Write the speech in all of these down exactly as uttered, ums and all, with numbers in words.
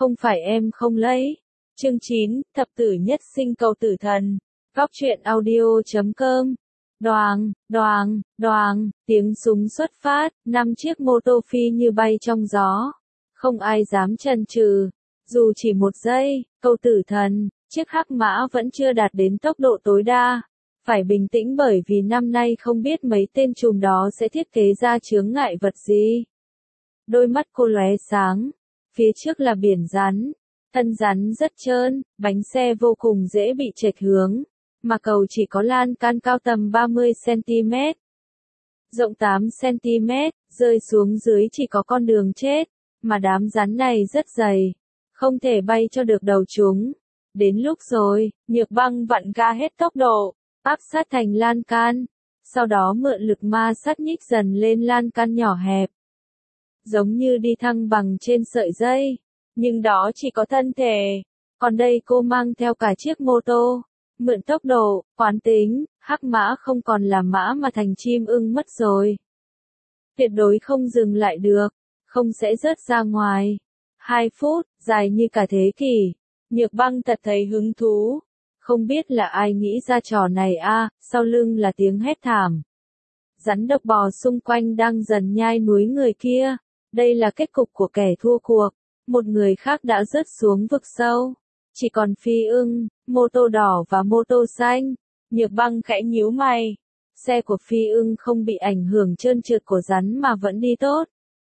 không phải em không lấy. Chương chín, thập tử nhất sinh cầu tử thần. Góc truyện audio chấm com. Đoàng, đoàng, đoàng, tiếng súng xuất phát, năm chiếc mô tô phi như bay trong gió. Không ai dám chần chừ. Dù chỉ một giây, cầu tử thần, chiếc hắc mã vẫn chưa đạt đến tốc độ tối đa. Phải bình tĩnh bởi vì năm nay không biết mấy tên trùm đó sẽ thiết kế ra chướng ngại vật gì. Đôi mắt cô lóe sáng. Phía trước là biển rắn. Thân rắn rất trơn, bánh xe vô cùng dễ bị chệch hướng. Mà cầu chỉ có lan can cao tầm ba mươi xăng-ti-mét. Rộng tám xăng-ti-mét, rơi xuống dưới chỉ có con đường chết. Mà đám rắn này rất dày. Không thể bay cho được đầu chúng. Đến lúc rồi, Nhược Băng vặn ga hết tốc độ, áp sát thành lan can. Sau đó mượn lực ma sát nhích dần lên lan can nhỏ hẹp. Giống như đi thăng bằng trên sợi dây. Nhưng đó chỉ có thân thể. Còn đây cô mang theo cả chiếc mô tô. Mượn tốc độ, quán tính, hắc mã không còn là mã mà thành chim ưng mất rồi. Tuyệt đối không dừng lại được. Không sẽ rớt ra ngoài. Hai phút, dài như cả thế kỷ. Nhược Băng thật thấy hứng thú. Không biết là ai nghĩ ra trò này a, à, sau lưng là tiếng hét thảm. Rắn độc bò xung quanh đang dần nhai núi người kia. Đây là kết cục của kẻ thua cuộc. Một người khác đã rớt xuống vực sâu. Chỉ còn phi ưng, mô tô đỏ và mô tô xanh. Nhược Băng khẽ nhíu mày. Xe của phi ưng không bị ảnh hưởng trơn trượt của rắn mà vẫn đi tốt.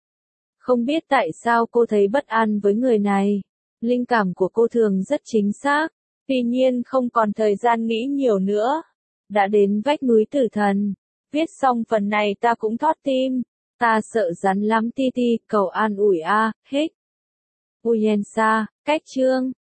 Không biết tại sao cô thấy bất an với người này. Linh cảm của cô thường rất chính xác. Tuy nhiên không còn thời gian nghĩ nhiều nữa. Đã đến vách núi tử thần. Viết xong phần này ta cũng thót tim. Ta sợ rắn lắm ti ti, cầu an ủi a, à, hích. Uyensa, cách chương.